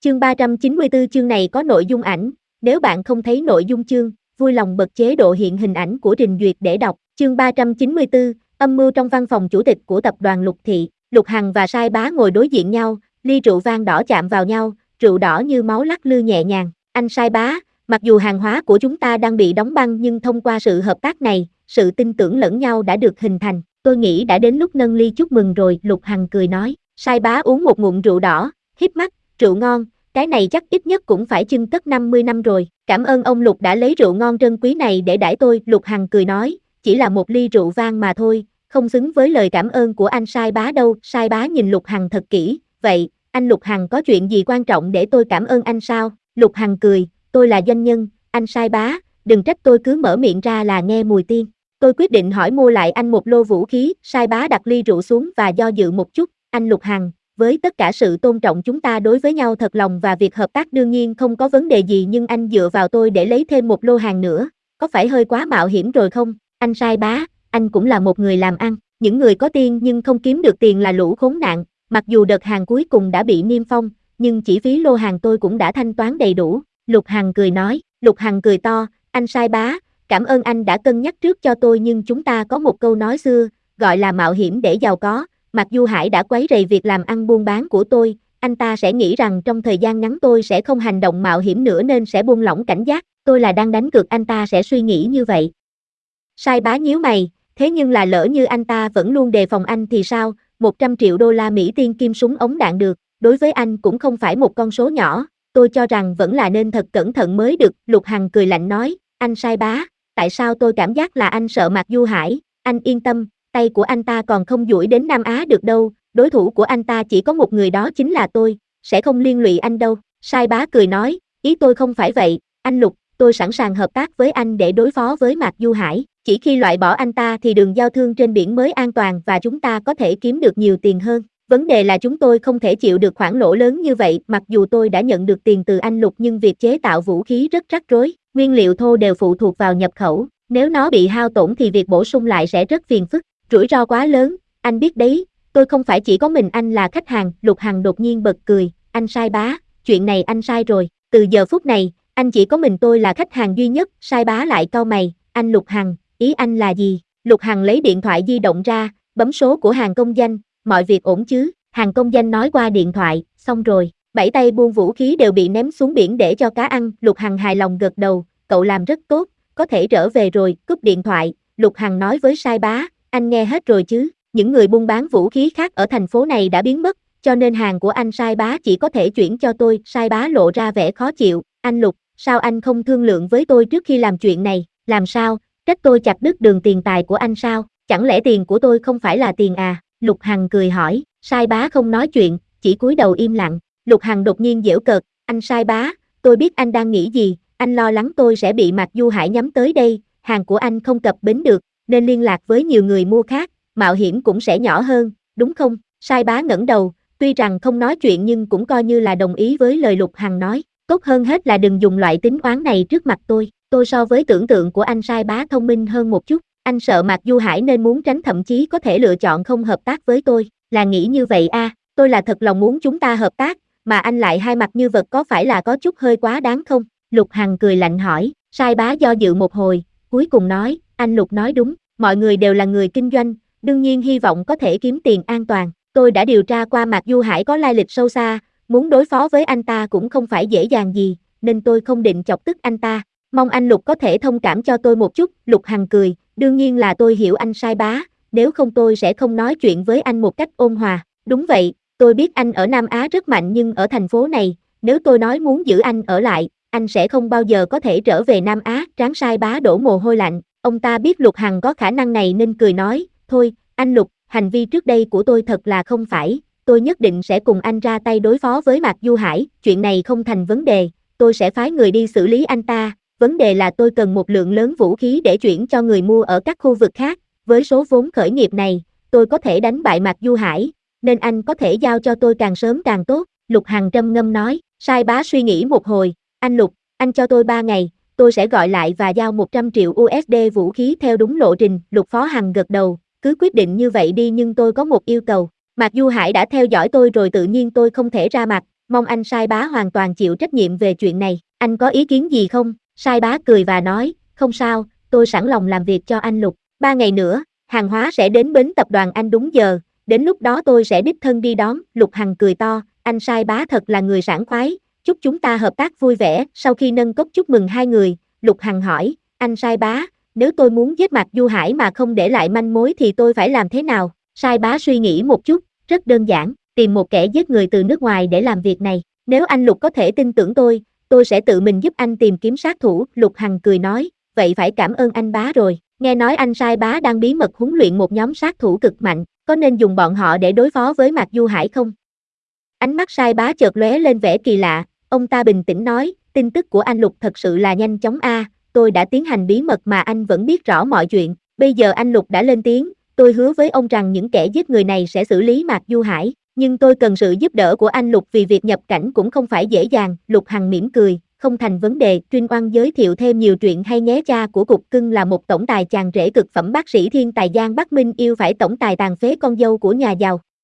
Chương 394 chương này có nội dung ảnh, nếu bạn không thấy nội dung chương, vui lòng bật chế độ hiện hình ảnh của trình duyệt để đọc. Chương 394, âm mưu trong văn phòng chủ tịch của tập đoàn Lục Thị, Lục Hằng và Sai Bá ngồi đối diện nhau, ly rượu vang đỏ chạm vào nhau, rượu đỏ như máu lắc lư nhẹ nhàng. Anh Sai Bá, mặc dù hàng hóa của chúng ta đang bị đóng băng nhưng thông qua sự hợp tác này, sự tin tưởng lẫn nhau đã được hình thành. Tôi nghĩ đã đến lúc nâng ly chúc mừng rồi, Lục Hằng cười nói. Sai Bá uống một ngụm rượu đỏ, híp mắt, rượu ngon, cái này chắc ít nhất cũng phải chưng cất 50 năm rồi. Cảm ơn ông Lục đã lấy rượu ngon trân quý này để đãi tôi, Lục Hằng cười nói, chỉ là một ly rượu vang mà thôi, không xứng với lời cảm ơn của anh Sai Bá đâu. Sai Bá nhìn Lục Hằng thật kỹ, vậy, anh Lục Hằng có chuyện gì quan trọng để tôi cảm ơn anh sao? Lục Hằng cười, tôi là doanh nhân, anh Sai Bá, đừng trách tôi cứ mở miệng ra là nghe mùi tiên. Tôi quyết định hỏi mua lại anh một lô vũ khí. Sai Bá đặt ly rượu xuống và do dự một chút. Anh Lục Hằng, với tất cả sự tôn trọng chúng ta đối với nhau thật lòng và việc hợp tác đương nhiên không có vấn đề gì, nhưng anh dựa vào tôi để lấy thêm một lô hàng nữa, có phải hơi quá mạo hiểm rồi không? Anh Sai Bá, anh cũng là một người làm ăn, những người có tiền nhưng không kiếm được tiền là lũ khốn nạn. Mặc dù đợt hàng cuối cùng đã bị niêm phong, nhưng chỉ phí lô hàng tôi cũng đã thanh toán đầy đủ. Lục Hằng cười nói. Lục Hằng cười to, anh Sai Bá, cảm ơn anh đã cân nhắc trước cho tôi, nhưng chúng ta có một câu nói xưa, gọi là mạo hiểm để giàu có. Mạc Du Hải đã quấy rầy việc làm ăn buôn bán của tôi, anh ta sẽ nghĩ rằng trong thời gian ngắn tôi sẽ không hành động mạo hiểm nữa nên sẽ buông lỏng cảnh giác, tôi là đang đánh cược anh ta sẽ suy nghĩ như vậy. Sai Bá nhíu mày, thế nhưng là lỡ như anh ta vẫn luôn đề phòng anh thì sao? 100 triệu đô la Mỹ tiên kim súng ống đạn được, đối với anh cũng không phải một con số nhỏ, tôi cho rằng vẫn là nên thật cẩn thận mới được. Lục Hằng cười lạnh nói, anh Sai Bá, tại sao tôi cảm giác là anh sợ Mạc Du Hải? Anh yên tâm, tay của anh ta còn không duỗi đến Nam Á được đâu, đối thủ của anh ta chỉ có một người, đó chính là tôi, sẽ không liên lụy anh đâu. Sai Bá cười nói, ý tôi không phải vậy, anh Lục, tôi sẵn sàng hợp tác với anh để đối phó với Mạc Du Hải, chỉ khi loại bỏ anh ta thì đường giao thương trên biển mới an toàn và chúng ta có thể kiếm được nhiều tiền hơn. Vấn đề là chúng tôi không thể chịu được khoản lỗ lớn như vậy, mặc dù tôi đã nhận được tiền từ anh Lục nhưng việc chế tạo vũ khí rất rắc rối, nguyên liệu thô đều phụ thuộc vào nhập khẩu, nếu nó bị hao tổn thì việc bổ sung lại sẽ rất phiền phức, rủi ro quá lớn, anh biết đấy, tôi không phải chỉ có mình anh là khách hàng. Lục Hằng đột nhiên bật cười, anh Sai Bá, chuyện này anh sai rồi, từ giờ phút này, anh chỉ có mình tôi là khách hàng duy nhất. Sai Bá lại cau mày, anh Lục Hằng, ý anh là gì? Lục Hằng lấy điện thoại di động ra, bấm số của hàng công danh, mọi việc ổn chứ? Hàng công danh nói qua điện thoại, xong rồi, 7 tay buôn vũ khí đều bị ném xuống biển để cho cá ăn. Lục Hằng hài lòng gật đầu, cậu làm rất tốt, có thể trở về rồi. Cúp điện thoại, Lục Hằng nói với Sai Bá, anh nghe hết rồi chứ? Những người buôn bán vũ khí khác ở thành phố này đã biến mất, cho nên hàng của anh Sai Bá chỉ có thể chuyển cho tôi. Sai Bá lộ ra vẻ khó chịu, anh Lục, sao anh không thương lượng với tôi trước khi làm chuyện này? Làm sao? Trách tôi chặt đứt đường tiền tài của anh sao? Chẳng lẽ tiền của tôi không phải là tiền à? Lục Hằng cười hỏi. Sai Bá không nói chuyện, chỉ cúi đầu im lặng. Lục Hằng đột nhiên giễu cợt, anh Sai Bá, tôi biết anh đang nghĩ gì, anh lo lắng tôi sẽ bị Mạc Du Hải nhắm tới đây, hàng của anh không cập bến được, nên liên lạc với nhiều người mua khác, mạo hiểm cũng sẽ nhỏ hơn, đúng không? Sai Bá ngẩng đầu, tuy rằng không nói chuyện nhưng cũng coi như là đồng ý với lời Lục Hằng nói, tốt hơn hết là đừng dùng loại tính oán này trước mặt tôi so với tưởng tượng của anh Sai Bá thông minh hơn một chút, anh sợ Mạc Du Hải nên muốn tránh, thậm chí có thể lựa chọn không hợp tác với tôi, là nghĩ như vậy à? Tôi là thật lòng muốn chúng ta hợp tác, mà anh lại hai mặt như vật, có phải là có chút hơi quá đáng không? Lục Hằng cười lạnh hỏi. Sai Bá do dự một hồi, cuối cùng nói, anh Lục nói đúng, mọi người đều là người kinh doanh, đương nhiên hy vọng có thể kiếm tiền an toàn. Tôi đã điều tra qua Mạc Du Hải có lai lịch sâu xa, muốn đối phó với anh ta cũng không phải dễ dàng gì, nên tôi không định chọc tức anh ta. Mong anh Lục có thể thông cảm cho tôi một chút. Lục Hằng cười, đương nhiên là tôi hiểu anh Sai Bá, nếu không tôi sẽ không nói chuyện với anh một cách ôn hòa. Đúng vậy, tôi biết anh ở Nam Á rất mạnh nhưng ở thành phố này, nếu tôi nói muốn giữ anh ở lại, anh sẽ không bao giờ có thể trở về Nam Á. Trán Sai Bá đổ mồ hôi lạnh, ông ta biết Lục Hằng có khả năng này nên cười nói, thôi, anh Lục, hành vi trước đây của tôi thật là không phải, tôi nhất định sẽ cùng anh ra tay đối phó với Mạc Du Hải, chuyện này không thành vấn đề, tôi sẽ phái người đi xử lý anh ta, vấn đề là tôi cần một lượng lớn vũ khí để chuyển cho người mua ở các khu vực khác, với số vốn khởi nghiệp này, tôi có thể đánh bại Mạc Du Hải, nên anh có thể giao cho tôi càng sớm càng tốt. Lục Hằng trầm ngâm nói. Sai Bá suy nghĩ một hồi, anh Lục, anh cho tôi 3 ngày, tôi sẽ gọi lại và giao 100 triệu USD vũ khí theo đúng lộ trình. Lục Phó Hằng gật đầu, cứ quyết định như vậy đi, nhưng tôi có một yêu cầu. Mạc Du Hải đã theo dõi tôi rồi, tự nhiên tôi không thể ra mặt, mong anh Sai Bá hoàn toàn chịu trách nhiệm về chuyện này, anh có ý kiến gì không? Sai Bá cười và nói, không sao, tôi sẵn lòng làm việc cho anh Lục, 3 ngày nữa, hàng hóa sẽ đến bến tập đoàn anh đúng giờ, đến lúc đó tôi sẽ đích thân đi đón, Lục Hằng cười to, anh Sai Bá thật là người sảng khoái, chúc chúng ta hợp tác vui vẻ, sau khi nâng cốc chúc mừng hai người, Lục Hằng hỏi, anh Sai Bá, nếu tôi muốn giết Mạc Du Hải mà không để lại manh mối thì tôi phải làm thế nào? Sai Bá suy nghĩ một chút, rất đơn giản, tìm một kẻ giết người từ nước ngoài để làm việc này, nếu anh Lục có thể tin tưởng tôi sẽ tự mình giúp anh tìm kiếm sát thủ, Lục Hằng cười nói, vậy phải cảm ơn anh Bá rồi, nghe nói anh Sai Bá đang bí mật huấn luyện một nhóm sát thủ cực mạnh, có nên dùng bọn họ để đối phó với Mạc Du Hải không? Ánh mắt Sai Bá chợt lóe lên vẻ kỳ lạ, ông ta bình tĩnh nói, tin tức của anh Lục thật sự là nhanh chóng tôi đã tiến hành bí mật mà anh vẫn biết rõ mọi chuyện, bây giờ anh Lục đã lên tiếng, tôi hứa với ông rằng những kẻ giết người này sẽ xử lý Mạc Du Hải, nhưng tôi cần sự giúp đỡ của anh Lục vì việc nhập cảnh cũng không phải dễ dàng, Lục Hằng mỉm cười, không thành vấn đề, Trinh Oan giới thiệu thêm nhiều chuyện hay nhé, cha của Cục Cưng là một tổng tài chàng rể cực phẩm, bác sĩ thiên tài Giang Bắc Minh yêu phải tổng tài tàn phế con dâu của nhà giàu.